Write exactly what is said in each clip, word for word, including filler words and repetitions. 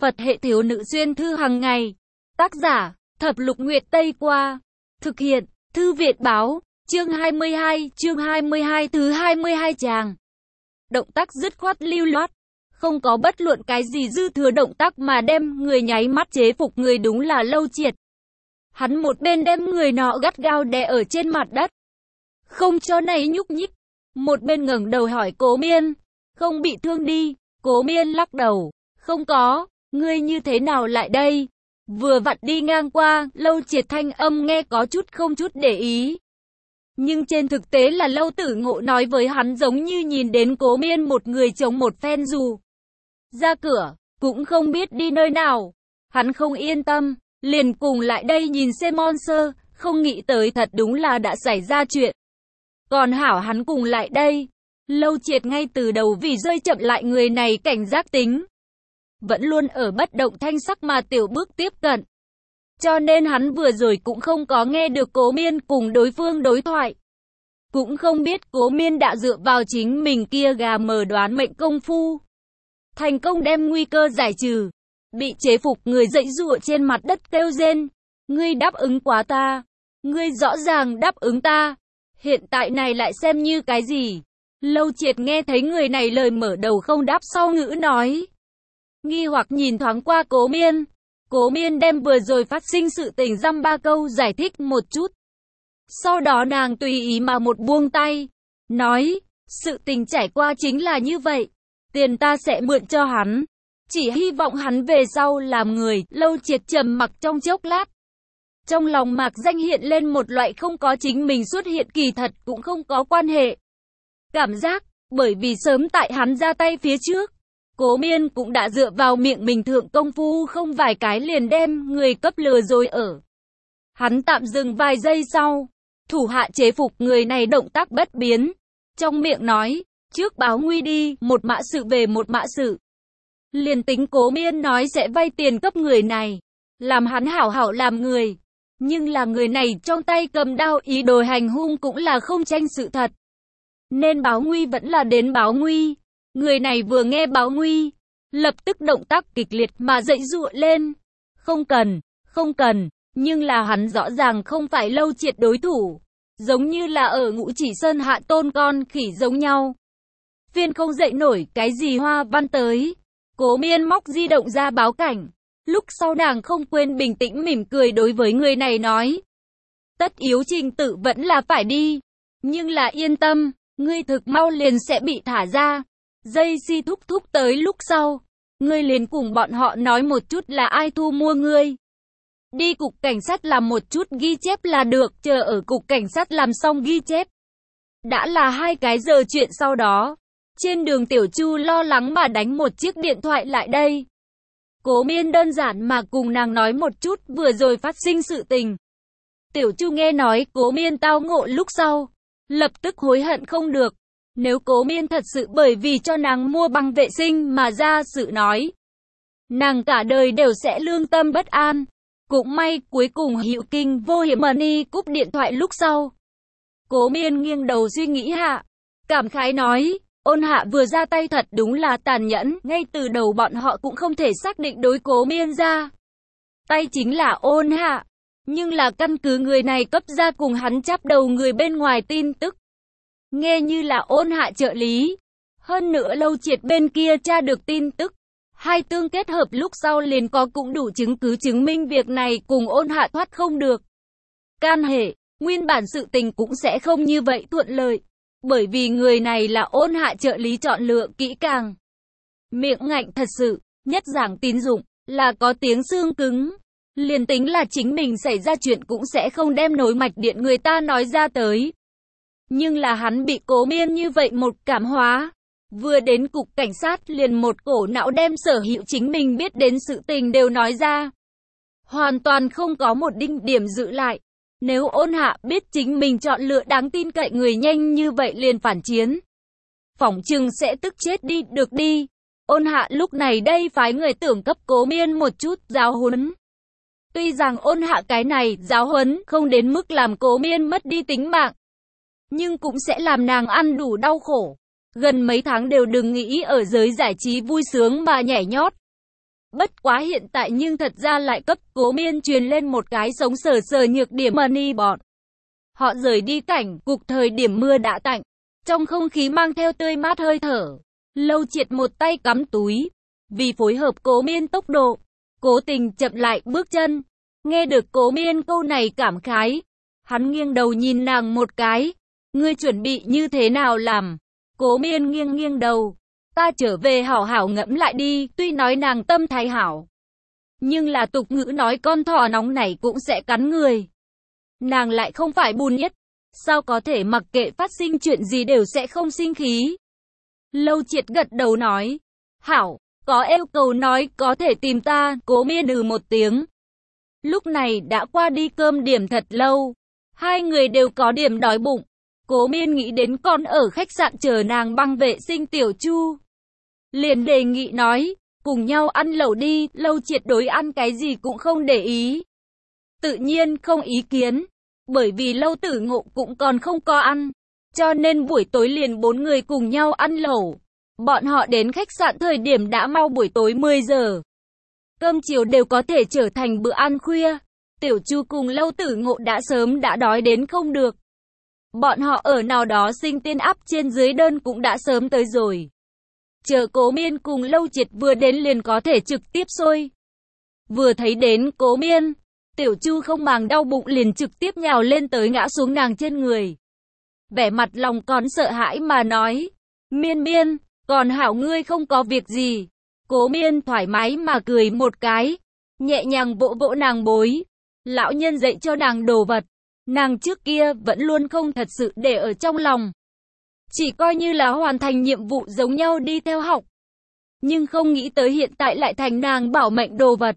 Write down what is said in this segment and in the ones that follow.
Phật hệ thiếu nữ xuyên thư hàng ngày. Tác giả, Thập Lục Nguyệt Tây Qua. Thực hiện, Thư Viện Báo. Chương hai mươi hai, chương hai mươi hai thứ hai mươi hai tràng. Động tác dứt khoát lưu loát. Không có bất luận cái gì dư thừa động tác mà đem người nháy mắt chế phục người đúng là Lâu Triệt. Hắn một bên đem người nọ gắt gao đè ở trên mặt đất, không cho này nhúc nhích. Một bên ngẩng đầu hỏi Cố Miên, không bị thương đi? Cố Miên lắc đầu, không có, ngươi như thế nào lại đây? Vừa vặn đi ngang qua, Lâu Triệt thanh âm nghe có chút không chút để ý. Nhưng trên thực tế là Lâu Tử Ngộ nói với hắn giống như nhìn đến Cố Miên một người chống một phen dù. Ra cửa, cũng không biết đi nơi nào. Hắn không yên tâm, liền cùng lại đây nhìn xem Monster, không nghĩ tới thật đúng là đã xảy ra chuyện. Còn hảo hắn cùng lại đây. Lâu Triệt ngay từ đầu vì rơi chậm lại người này cảnh giác tính, vẫn luôn ở bất động thanh sắc mà tiểu bước tiếp cận. Cho nên hắn vừa rồi cũng không có nghe được Cố Miên cùng đối phương đối thoại. Cũng không biết Cố Miên đã dựa vào chính mình kia gà mờ đoán mệnh công phu, thành công đem nguy cơ giải trừ. Bị chế phục người dãy dụa trên mặt đất kêu rên. Ngươi đáp ứng quá ta. Ngươi rõ ràng đáp ứng ta. Hiện tại này lại xem như cái gì? Lâu Triệt nghe thấy người này lời mở đầu không đáp sau ngữ nói. Nghi hoặc nhìn thoáng qua Cố Miên. Cố Miên đem vừa rồi phát sinh sự tình dăm ba câu giải thích một chút. Sau đó nàng tùy ý mà một buông tay. Nói, sự tình trải qua chính là như vậy. Tiền ta sẽ mượn cho hắn. Chỉ hy vọng hắn về sau làm người. Lâu Triệt trầm mặc trong chốc lát. Trong lòng mạc danh hiện lên một loại không có chính mình xuất hiện kỳ thật cũng không có quan hệ cảm giác, bởi vì sớm tại hắn ra tay phía trước, Cố Miên cũng đã dựa vào miệng mình thượng công phu không vài cái liền đem người cấp lừa rồi ở. Hắn tạm dừng vài giây sau, thủ hạ chế phục người này động tác bất biến, trong miệng nói, trước báo nguy đi, một mã sự về một mã sự. Liền tính Cố Miên nói sẽ vay tiền cấp người này, làm hắn hảo hảo làm người. Nhưng là người này trong tay cầm đao ý đồ hành hung cũng là không tranh sự thật. Nên báo nguy vẫn là đến báo nguy. Người này vừa nghe báo nguy, lập tức động tác kịch liệt mà dậy dụa lên. Không cần, không cần, nhưng là hắn rõ ràng không phải Lâu Triệt đối thủ. Giống như là ở Ngũ Chỉ Sơn hạ tôn con khỉ giống nhau. Phiên không dậy nổi cái gì hoa văn tới. Cố Miên móc di động ra báo cảnh. Lúc sau nàng không quên bình tĩnh mỉm cười đối với người này nói. Tất yếu trình tự vẫn là phải đi. Nhưng là yên tâm, ngươi thực mau liền sẽ bị thả ra. Dây si thúc thúc tới lúc sau. Ngươi liền cùng bọn họ nói một chút là ai thu mua ngươi. Đi cục cảnh sát làm một chút ghi chép là được, chờ ở cục cảnh sát làm xong ghi chép. Đã là hai cái giờ chuyện sau đó. Trên đường Tiểu Chu lo lắng mà đánh một chiếc điện thoại lại đây. Cố Miên đơn giản mà cùng nàng nói một chút vừa rồi phát sinh sự tình. Tiểu Chu nghe nói Cố Miên tao ngộ lúc sau, lập tức hối hận không được. Nếu Cố Miên thật sự bởi vì cho nàng mua băng vệ sinh mà ra sự nói, nàng cả đời đều sẽ lương tâm bất an. Cũng may cuối cùng Hữu Kinh vô hiểm money cúp điện thoại lúc sau. Cố Miên nghiêng đầu suy nghĩ hạ, cảm khái nói. Ôn Hạ vừa ra tay thật đúng là tàn nhẫn, ngay từ đầu bọn họ cũng không thể xác định đối Cố Miên ra tay chính là Ôn Hạ, nhưng là căn cứ người này cấp ra cùng hắn chắp đầu người bên ngoài tin tức, nghe như là Ôn Hạ trợ lý. Hơn nữa Lâu Triệt bên kia tra được tin tức, hai tương kết hợp lúc sau liền có cũng đủ chứng cứ chứng minh việc này cùng Ôn Hạ thoát không được can hệ. Nguyên bản sự tình cũng sẽ không như vậy thuận lợi. Bởi vì người này là Ôn Hạ trợ lý chọn lựa kỹ càng. Miệng ngạnh thật sự, nhất giảng tín dụng, là có tiếng xương cứng. Liền tính là chính mình xảy ra chuyện cũng sẽ không đem nối mạch điện người ta nói ra tới. Nhưng là hắn bị Cố Miên như vậy một cảm hóa. Vừa đến cục cảnh sát liền một cổ não đem sở hữu chính mình biết đến sự tình đều nói ra. Hoàn toàn không có một đinh điểm giữ lại. Nếu Ôn Hạ biết chính mình chọn lựa đáng tin cậy người nhanh như vậy liền phản chiến, phỏng chừng sẽ tức chết đi được đi. Ôn Hạ lúc này đây phái người tưởng cấp Cố Miên một chút giáo huấn. Tuy rằng Ôn Hạ cái này giáo huấn không đến mức làm Cố Miên mất đi tính mạng, nhưng cũng sẽ làm nàng ăn đủ đau khổ. Gần mấy tháng đều đừng nghĩ ở giới giải trí vui sướng mà nhảy nhót. Bất quá hiện tại nhưng thật ra lại cấp Cố Miên truyền lên một cái sống sờ sờ nhược điểm money bọn. Họ rời đi cảnh cục thời điểm mưa đã tạnh, trong không khí mang theo tươi mát hơi thở. Lâu Triệt một tay cắm túi, vì phối hợp Cố Miên tốc độ, cố tình chậm lại bước chân. Nghe được Cố Miên câu này cảm khái, hắn nghiêng đầu nhìn nàng một cái. Ngươi chuẩn bị như thế nào làm? Cố Miên nghiêng nghiêng đầu. Ta trở về hảo hảo ngẫm lại đi, tuy nói nàng tâm thái hảo. Nhưng là tục ngữ nói con thỏ nóng này cũng sẽ cắn người. Nàng lại không phải bùn yết. Sao có thể mặc kệ phát sinh chuyện gì đều sẽ không sinh khí? Lâu Triệt gật đầu nói. Hảo, có yêu cầu nói có thể tìm ta. Cố Miên ừ một tiếng. Lúc này đã qua đi cơm điểm thật lâu. Hai người đều có điểm đói bụng. Cố Miên nghĩ đến con ở khách sạn chờ nàng băng vệ sinh Tiểu Chu. Liền đề nghị nói, cùng nhau ăn lẩu đi. Lâu Triệt đối ăn cái gì cũng không để ý. Tự nhiên không ý kiến. Bởi vì Lâu Tử Ngộ cũng còn không có ăn. Cho nên buổi tối liền bốn người cùng nhau ăn lẩu. Bọn họ đến khách sạn thời điểm đã mau buổi tối mười giờ. Cơm chiều đều có thể trở thành bữa ăn khuya. Tiểu Chu cùng Lâu Tử Ngộ đã sớm đã đói đến không được. Bọn họ ở nào đó sinh tiên áp trên dưới đơn cũng đã sớm tới rồi. Chờ Cố Miên cùng Lâu Triệt vừa đến liền có thể trực tiếp xôi. Vừa thấy đến Cố Miên, Tiểu Chu không màng đau bụng liền trực tiếp nhào lên tới ngã xuống nàng trên người. Vẻ mặt lòng còn sợ hãi mà nói, Miên Miên, còn hảo ngươi không có việc gì. Cố Miên thoải mái mà cười một cái, nhẹ nhàng vỗ vỗ nàng bối. Lão nhân dạy cho nàng đồ vật, nàng trước kia vẫn luôn không thật sự để ở trong lòng. Chỉ coi như là hoàn thành nhiệm vụ giống nhau đi theo học. Nhưng không nghĩ tới hiện tại lại thành nàng bảo mệnh đồ vật.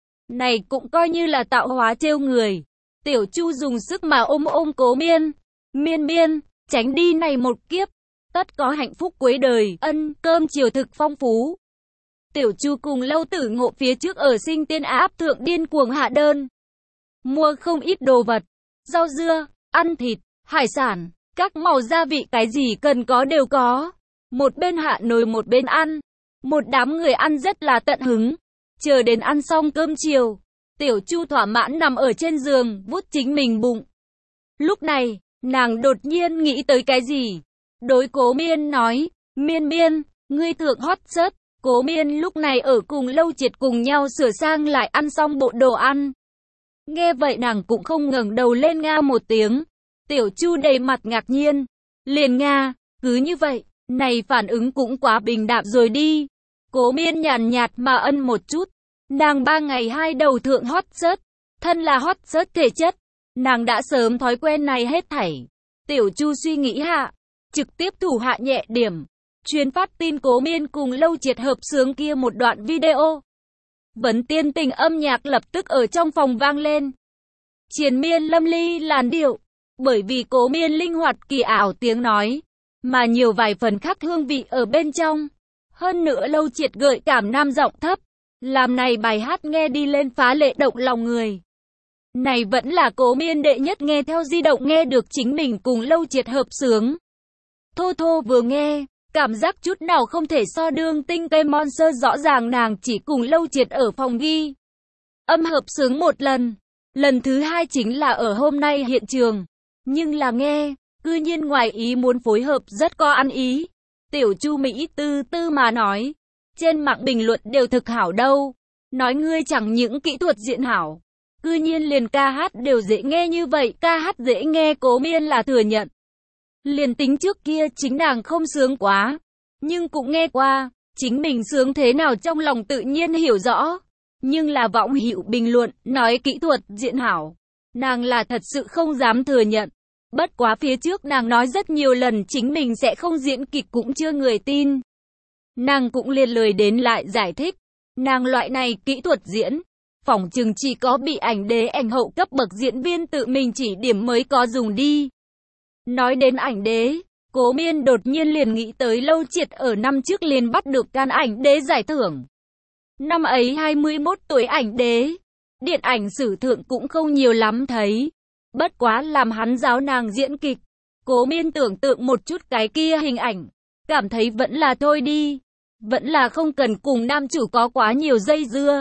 Này cũng coi như là tạo hóa trêu người. Tiểu Chu dùng sức mà ôm ôm Cố Miên. Miên Miên, tránh đi này một kiếp. Tất có hạnh phúc cuối đời, ân, cơm chiều thực phong phú. Tiểu Chu cùng Lâu Tử Ngộ phía trước ở sinh tiên áp thượng điên cuồng hạ đơn. Mua không ít đồ vật, rau dưa, ăn thịt, hải sản, các màu gia vị cái gì cần có đều có. Một bên hạ nồi một bên ăn. Một đám người ăn rất là tận hứng. Chờ đến ăn xong cơm chiều, Tiểu Chu thỏa mãn nằm ở trên giường, vuốt chính mình bụng. Lúc này, nàng đột nhiên nghĩ tới cái gì? Đối Cố Miên nói, Miên Miên, ngươi thượng hot search. Cố Miên lúc này ở cùng Lâu Triệt cùng nhau sửa sang lại ăn xong bộ đồ ăn. Nghe vậy nàng cũng không ngẩng đầu lên nga một tiếng. Tiểu Chu đầy mặt ngạc nhiên. Liền nga, cứ như vậy, này phản ứng cũng quá bình đạm rồi đi. Cố Miên nhàn nhạt mà ân một chút. Nàng ba ngày hai đầu thượng hot search. Thân là hot search thể chất. Nàng đã sớm thói quen này hết thảy. Tiểu Chu suy nghĩ hạ. Trực tiếp thủ hạ nhẹ điểm. Truyền phát tin Cố Miên cùng Lâu Triệt hợp sướng kia một đoạn video. Vấn tiên tình âm nhạc lập tức ở trong phòng vang lên. Triền miên lâm ly làn điệu. Bởi vì Cố Miên linh hoạt kỳ ảo tiếng nói, mà nhiều vài phần khác hương vị ở bên trong. Hơn nữa Lâu Triệt gợi cảm nam giọng thấp. Làm này bài hát nghe đi lên phá lệ động lòng người. Này vẫn là Cố Miên đệ nhất nghe theo di động nghe được chính mình cùng Lâu Triệt hợp sướng. Thô thô vừa nghe, cảm giác chút nào không thể so đương tinh cây monster, rõ ràng nàng chỉ cùng Lâu Triệt ở phòng ghi âm hợp sướng một lần. Lần thứ hai chính là ở hôm nay hiện trường. Nhưng là nghe, cư nhiên ngoài ý muốn phối hợp rất có ăn ý. Tiểu Chu Mỹ tư tư mà nói. Trên mạng bình luận đều thực hảo đâu. Nói ngươi chẳng những kỹ thuật diễn hảo. Cư nhiên liền ca hát đều dễ nghe như vậy. Ca hát dễ nghe Cố Miên là thừa nhận. Liền tính trước kia chính nàng không sướng quá. Nhưng cũng nghe qua. Chính mình sướng thế nào trong lòng tự nhiên hiểu rõ. Nhưng là võng hữu bình luận, nói kỹ thuật diễn hảo. Nàng là thật sự không dám thừa nhận. Bất quá phía trước nàng nói rất nhiều lần chính mình sẽ không diễn kịch cũng chưa người tin. Nàng cũng liền lời đến lại giải thích. Nàng loại này kỹ thuật diễn, phỏng chừng chỉ có bị ảnh đế ảnh hậu cấp bậc diễn viên tự mình chỉ điểm mới có dùng đi. Nói đến ảnh đế, Cố Miên đột nhiên liền nghĩ tới Lâu Triệt ở năm trước liền bắt được can ảnh đế giải thưởng. Năm ấy hai mươi mốt tuổi ảnh đế, điện ảnh sử thượng cũng không nhiều lắm thấy. Bất quá làm hắn giáo nàng diễn kịch. Cố Miên tưởng tượng một chút cái kia hình ảnh, cảm thấy vẫn là thôi đi. Vẫn là không cần cùng nam chủ có quá nhiều dây dưa.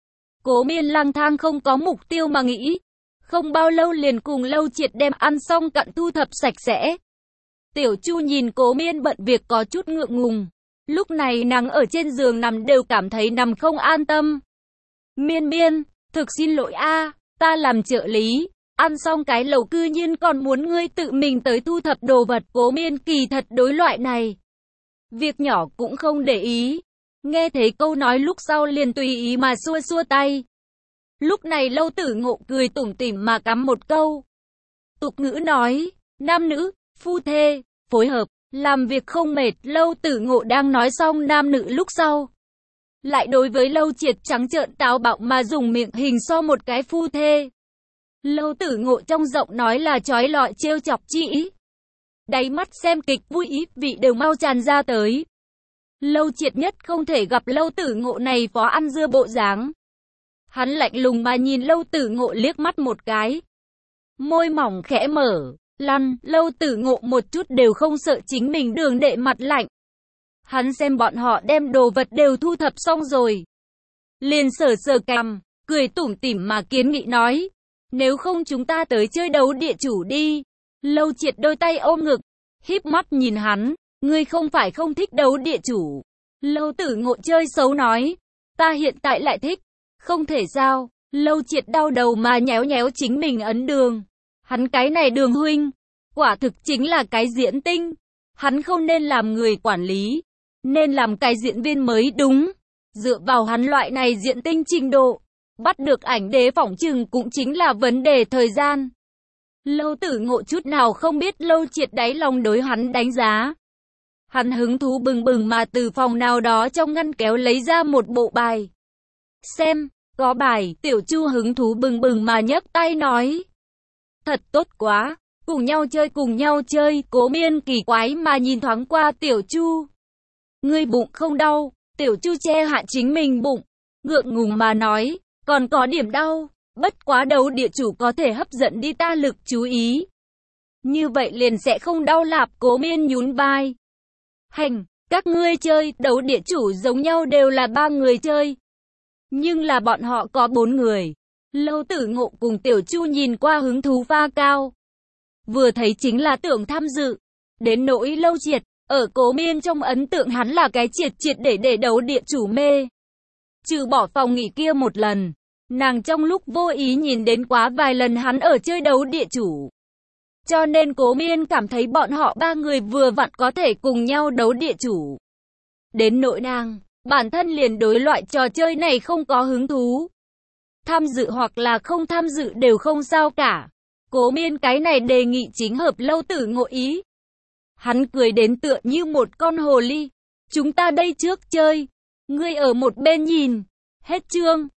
Cố Miên lang thang không có mục tiêu mà nghĩ. Không bao lâu liền cùng Lâu Triệt đem ăn xong cặn thu thập sạch sẽ. Tiểu Chu nhìn Cố Miên bận việc có chút ngượng ngùng. Lúc này nàng ở trên giường nằm đều cảm thấy nằm không an tâm. Miên Miên, thực xin lỗi a, ta làm trợ lý. Ăn xong cái lẩu cư nhiên còn muốn ngươi tự mình tới thu thập đồ vật. Cố Miên kỳ thật đối loại này. Việc nhỏ cũng không để ý. Nghe thấy câu nói lúc sau liền tùy ý mà xua xua tay. Lúc này Lâu Tử Ngộ cười tủm tỉm mà cắm một câu. Tục ngữ nói, nam nữ, phu thê, phối hợp, làm việc không mệt. Lâu Tử Ngộ đang nói xong nam nữ lúc sau. Lại đối với Lâu Triệt trắng trợn táo bạo mà dùng miệng hình so một cái phu thê. Lâu Tử Ngộ trong giọng nói là chói lọi trêu chọc chi ý. Đáy mắt xem kịch vui ý vị đều mau tràn ra tới. Lâu Triệt nhất không thể gặp Lâu Tử Ngộ này phó ăn dưa bộ dáng. Hắn lạnh lùng mà nhìn Lâu Tử Ngộ liếc mắt một cái. Môi mỏng khẽ mở, lăn, Lâu Tử Ngộ một chút đều không sợ chính mình đường đệ mặt lạnh. Hắn xem bọn họ đem đồ vật đều thu thập xong rồi. Liền sờ sờ cằm, cười tủm tỉm mà kiến nghị nói. Nếu không chúng ta tới chơi đấu địa chủ đi. Lâu Triệt đôi tay ôm ngực, híp mắt nhìn hắn. Ngươi không phải không thích đấu địa chủ. Lâu Tử Ngộ chơi xấu nói. Ta hiện tại lại thích. Không thể sao. Lâu Triệt đau đầu mà nhéo nhéo chính mình ấn đường. Hắn cái này Đường huynh, quả thực chính là cái diễn tinh. Hắn không nên làm người quản lý, nên làm cái diễn viên mới đúng. Dựa vào hắn loại này diễn tinh trình độ, bắt được ảnh đế phỏng chừng cũng chính là vấn đề thời gian. Lâu Tử Ngộ chút nào không biết Lâu Triệt đáy lòng đối hắn đánh giá. Hắn hứng thú bừng bừng mà từ phòng nào đó trong ngăn kéo lấy ra một bộ bài. Xem, có bài. Tiểu Chu hứng thú bừng bừng mà nhấc tay nói. Thật tốt quá, cùng nhau chơi cùng nhau chơi. Cố Miên kỳ quái mà nhìn thoáng qua Tiểu Chu. Ngươi bụng không đau? Tiểu Chu che hạ chính mình bụng, ngượng ngùng mà nói, còn có điểm đau, bất quá đấu địa chủ có thể hấp dẫn đi ta lực chú ý. Như vậy liền sẽ không đau lạp. Cố Miên nhún vai. Hành, các ngươi chơi, đấu địa chủ giống nhau đều là ba người chơi. Nhưng là bọn họ có bốn người. Lâu Tử Ngộ cùng Tiểu Chu nhìn qua hứng thú pha cao. Vừa thấy chính là tưởng tham dự. Đến nỗi Lâu Triệt, ở Cố Miên trong ấn tượng hắn là cái triệt triệt để để đấu địa chủ mê. Trừ bỏ phòng nghỉ kia một lần, nàng trong lúc vô ý nhìn đến quá vài lần hắn ở chơi đấu địa chủ. Cho nên Cố Miên cảm thấy bọn họ ba người vừa vặn có thể cùng nhau đấu địa chủ. Đến nỗi nàng, bản thân liền đối loại trò chơi này không có hứng thú. Tham dự hoặc là không tham dự đều không sao cả. Cố Miên cái này đề nghị chính hợp Lâu Tử Ngộ ý. Hắn cười đến tựa như một con hồ ly. Chúng ta đây trước chơi, ngươi ở một bên nhìn. Hết chương.